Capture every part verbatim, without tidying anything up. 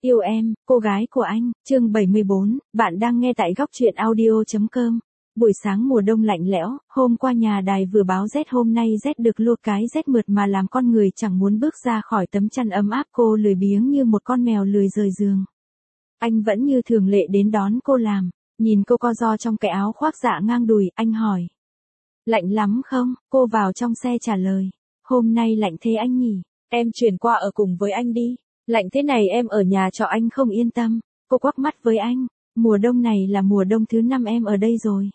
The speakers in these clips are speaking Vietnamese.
Yêu em, cô gái của anh, chương bảy mươi bốn, bạn đang nghe tại góc truyện audio.com. Buổi sáng mùa đông lạnh lẽo, hôm qua nhà đài vừa báo rét, hôm nay rét được lua cái rét mượt mà làm con người chẳng muốn bước ra khỏi tấm chăn ấm áp. Cô lười biếng như một con mèo lười rời giường. Anh vẫn như thường lệ đến đón cô làm, nhìn cô co ro trong cái áo khoác dạ ngang đùi, anh hỏi. Lạnh lắm không? Cô vào trong xe trả lời. Hôm nay lạnh thế anh nhỉ? Em chuyển qua ở cùng với anh đi. Lạnh thế này em ở nhà trọ anh không yên tâm. Cô quắc mắt với anh. Mùa đông này là mùa đông thứ năm em ở đây rồi.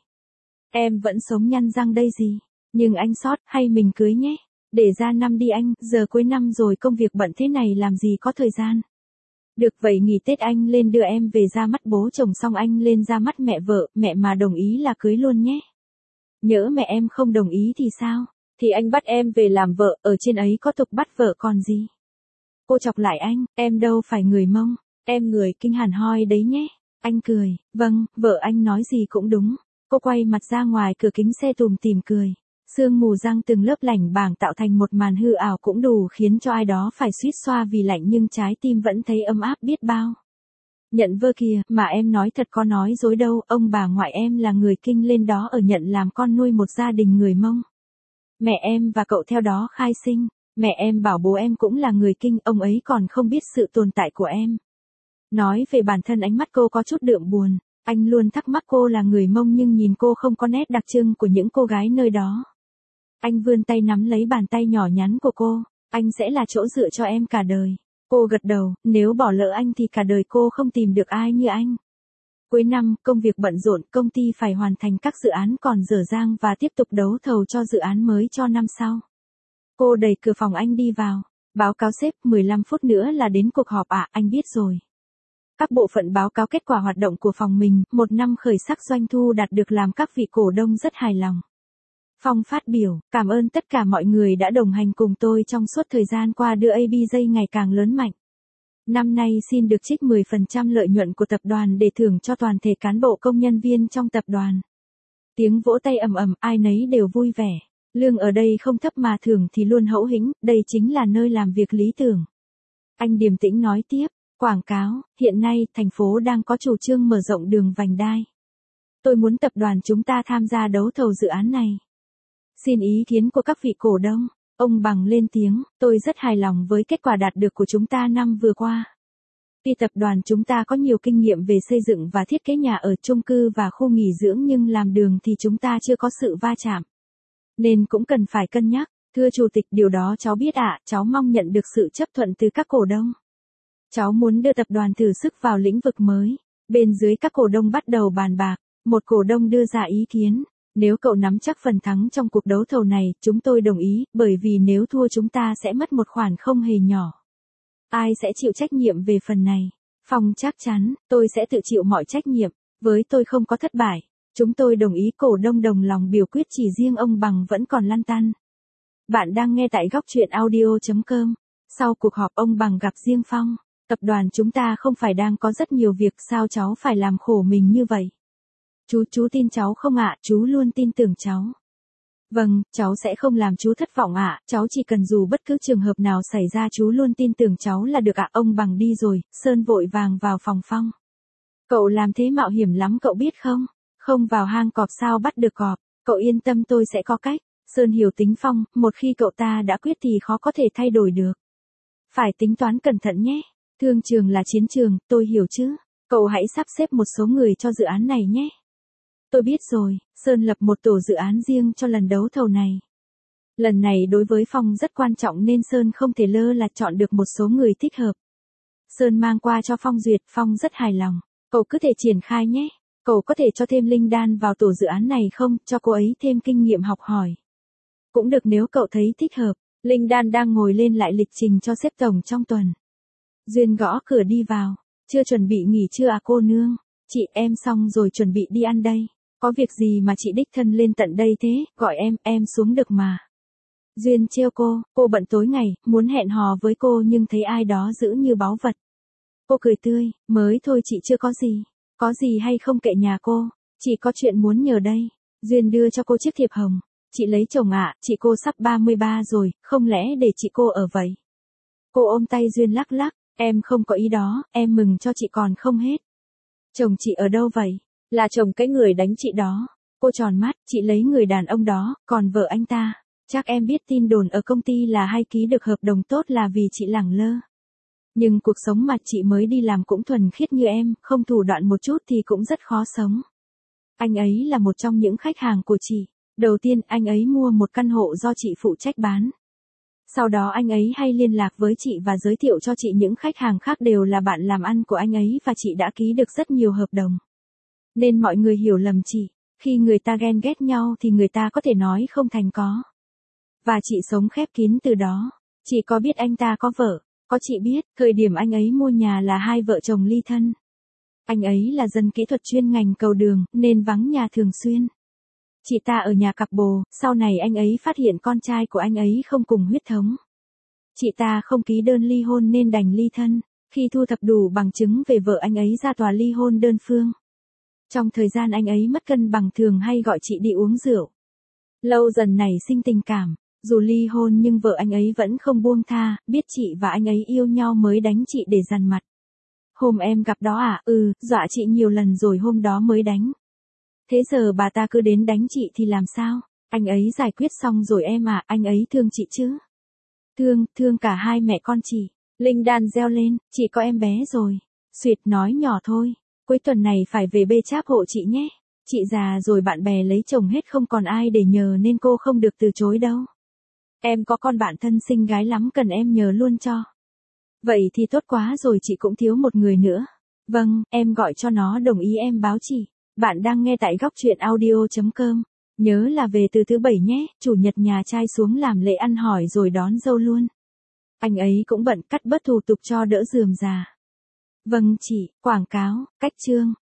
Em vẫn sống nhăn răng đây gì. Nhưng anh sót, hay mình cưới nhé. Để ra năm đi anh, giờ cuối năm rồi công việc bận thế này làm gì có thời gian. Được vậy nghỉ Tết anh lên đưa em về ra mắt bố chồng xong anh lên ra mắt mẹ vợ, mẹ mà đồng ý là cưới luôn nhé. Nhỡ mẹ em không đồng ý thì sao? Thì anh bắt em về làm vợ, ở trên ấy có tục bắt vợ còn gì. Cô chọc lại anh, em đâu phải người Mông, em người Kinh hẳn hoi đấy nhé. Anh cười, vâng, vợ anh nói gì cũng đúng. Cô quay mặt ra ngoài cửa kính xe tùm tìm cười. Sương mù răng từng lớp lảnh bảng tạo thành một màn hư ảo cũng đủ khiến cho ai đó phải suýt xoa vì lạnh nhưng trái tim vẫn thấy ấm áp biết bao. Nhận vơ kìa, mà em nói thật có nói dối đâu, ông bà ngoại em là người Kinh lên đó ở Nhận làm con nuôi một gia đình người Mông. Mẹ em và cậu theo đó khai sinh. Mẹ em bảo bố em cũng là người Kinh, ông ấy còn không biết sự tồn tại của em. Nói về bản thân ánh mắt cô có chút đượm buồn, anh luôn thắc mắc cô là người Mông nhưng nhìn cô không có nét đặc trưng của những cô gái nơi đó. Anh vươn tay nắm lấy bàn tay nhỏ nhắn của cô, anh sẽ là chỗ dựa cho em cả đời. Cô gật đầu, nếu bỏ lỡ anh thì cả đời cô không tìm được ai như anh. Cuối năm, công việc bận rộn, công ty phải hoàn thành các dự án còn dở dang và tiếp tục đấu thầu cho dự án mới cho năm sau. Cô đẩy cửa phòng anh đi vào. Báo cáo sếp, mười lăm phút nữa là đến cuộc họp ạ, à, anh biết rồi. Các bộ phận báo cáo kết quả hoạt động của phòng mình, một năm khởi sắc doanh thu đạt được làm các vị cổ đông rất hài lòng. Phong phát biểu, cảm ơn tất cả mọi người đã đồng hành cùng tôi trong suốt thời gian qua đưa a bê jay ngày càng lớn mạnh. Năm nay xin được trích mười phần trăm lợi nhuận của tập đoàn để thưởng cho toàn thể cán bộ công nhân viên trong tập đoàn. Tiếng vỗ tay ầm ầm, ai nấy đều vui vẻ. Lương ở đây không thấp mà thưởng thì luôn hậu hĩnh, đây chính là nơi làm việc lý tưởng. Anh điềm tĩnh nói tiếp, quảng cáo, hiện nay thành phố đang có chủ trương mở rộng đường vành đai. Tôi muốn tập đoàn chúng ta tham gia đấu thầu dự án này. Xin ý kiến của các vị cổ đông. Ông Bằng lên tiếng, tôi rất hài lòng với kết quả đạt được của chúng ta năm vừa qua. Tuy tập đoàn chúng ta có nhiều kinh nghiệm về xây dựng và thiết kế nhà ở chung cư và khu nghỉ dưỡng nhưng làm đường thì chúng ta chưa có sự va chạm. Nên cũng cần phải cân nhắc, thưa chủ tịch điều đó cháu biết ạ, à, cháu mong nhận được sự chấp thuận từ các cổ đông. Cháu muốn đưa tập đoàn thử sức vào lĩnh vực mới, bên dưới các cổ đông bắt đầu bàn bạc, một cổ đông đưa ra ý kiến, nếu cậu nắm chắc phần thắng trong cuộc đấu thầu này, chúng tôi đồng ý, bởi vì nếu thua chúng ta sẽ mất một khoản không hề nhỏ. Ai sẽ chịu trách nhiệm về phần này? Phong chắc chắn, tôi sẽ tự chịu mọi trách nhiệm, với tôi không có thất bại. Chúng tôi đồng ý cổ đông đồng lòng biểu quyết chỉ riêng ông Bằng vẫn còn lăn tăn. Bạn đang nghe tại góc truyện audio.com. Sau cuộc họp ông Bằng gặp riêng Phong. Tập đoàn chúng ta không phải đang có rất nhiều việc sao cháu phải làm khổ mình như vậy? Chú, chú tin cháu không ạ? Chú luôn tin tưởng cháu. Vâng, cháu sẽ không làm chú thất vọng ạ, cháu chỉ cần dù bất cứ trường hợp nào xảy ra chú luôn tin tưởng cháu là được ạ. Ông Bằng đi rồi, Sơn vội vàng vào phòng Phong. Cậu làm thế mạo hiểm lắm cậu biết không? Không vào hang cọp sao bắt được cọp, cậu yên tâm tôi sẽ có cách. Sơn hiểu tính Phong, một khi cậu ta đã quyết thì khó có thể thay đổi được. Phải tính toán cẩn thận nhé, thương trường là chiến trường, tôi hiểu chứ. Cậu hãy sắp xếp một số người cho dự án này nhé. Tôi biết rồi, Sơn lập một tổ dự án riêng cho lần đấu thầu này. Lần này đối với Phong rất quan trọng nên Sơn không thể lơ là chọn được một số người thích hợp. Sơn mang qua cho Phong duyệt, Phong rất hài lòng. Cậu cứ thể triển khai nhé. Cậu có thể cho thêm Linh Đan vào tổ dự án này không, cho cô ấy thêm kinh nghiệm học hỏi. Cũng được nếu cậu thấy thích hợp. Linh Đan đang ngồi lên lại lịch trình cho sếp tổng trong tuần. Duyên gõ cửa đi vào. Chưa chuẩn bị nghỉ chưa à cô nương? Chị em xong rồi chuẩn bị đi ăn đây. Có việc gì mà chị đích thân lên tận đây thế, gọi em, em xuống được mà. Duyên trêu cô, cô bận tối ngày, muốn hẹn hò với cô nhưng thấy ai đó giữ như báu vật. Cô cười tươi, mới thôi chị chưa có gì. Có gì hay không kệ nhà cô, chị có chuyện muốn nhờ đây. Duyên đưa cho cô chiếc thiệp hồng. Chị lấy chồng ạ, à, chị cô sắp ba mươi ba rồi, không lẽ để chị cô ở vậy? Cô ôm tay Duyên lắc lắc, Em không có ý đó, em mừng cho chị còn không hết. Chồng chị ở đâu vậy? Là chồng cái người đánh chị đó. Cô tròn mắt, chị lấy người đàn ông đó, còn vợ anh ta. Chắc em biết tin đồn ở công ty là hay ký được hợp đồng tốt là vì chị lẳng lơ. Nhưng cuộc sống mà chị mới đi làm cũng thuần khiết như em, không thủ đoạn một chút thì cũng rất khó sống. Anh ấy là một trong những khách hàng của chị. Đầu tiên anh ấy mua một căn hộ do chị phụ trách bán. Sau đó anh ấy hay liên lạc với chị và giới thiệu cho chị những khách hàng khác đều là bạn làm ăn của anh ấy và chị đã ký được rất nhiều hợp đồng. Nên mọi người hiểu lầm chị, khi người ta ghen ghét nhau thì người ta có thể nói không thành có. Và chị sống khép kín từ đó. Chị có biết anh ta có vợ? Có, chị biết, thời điểm anh ấy mua nhà là hai vợ chồng ly thân. Anh ấy là dân kỹ thuật chuyên ngành cầu đường, nên vắng nhà thường xuyên. Chị ta ở nhà cặp bồ, sau này anh ấy phát hiện con trai của anh ấy không cùng huyết thống. Chị ta không ký đơn ly hôn nên đành ly thân. Khi thu thập đủ bằng chứng về vợ anh ấy ra tòa ly hôn đơn phương. Trong thời gian anh ấy mất cân bằng thường hay gọi chị đi uống rượu. Lâu dần nảy sinh tình cảm, dù ly hôn nhưng vợ anh ấy vẫn không buông tha, biết chị và anh ấy yêu nhau mới đánh chị để dằn mặt. Hôm em gặp đó à, ừ, dọa chị nhiều lần rồi hôm đó mới đánh. Thế giờ bà ta cứ đến đánh chị thì làm sao? Anh ấy giải quyết xong rồi em à, anh ấy thương chị chứ? Thương, thương cả hai mẹ con chị. Linh đan reo lên, chị có em bé rồi. Suyệt nói nhỏ thôi, cuối tuần này phải về bê cháp hộ chị nhé. Chị già rồi bạn bè lấy chồng hết không còn ai để nhờ nên cô không được từ chối đâu. Em có con bạn thân xinh gái lắm cần em nhờ luôn cho. Vậy thì tốt quá rồi, chị cũng thiếu một người nữa. Vâng, em gọi cho nó đồng ý em báo chị. Bạn đang nghe tại góc truyện audio chấm com. Nhớ là về từ thứ bảy nhé, chủ nhật nhà trai xuống làm lễ ăn hỏi rồi đón dâu luôn. Anh ấy cũng bận cắt bớt thủ tục cho đỡ rườm rà. Vâng chị, quảng cáo, cách chương.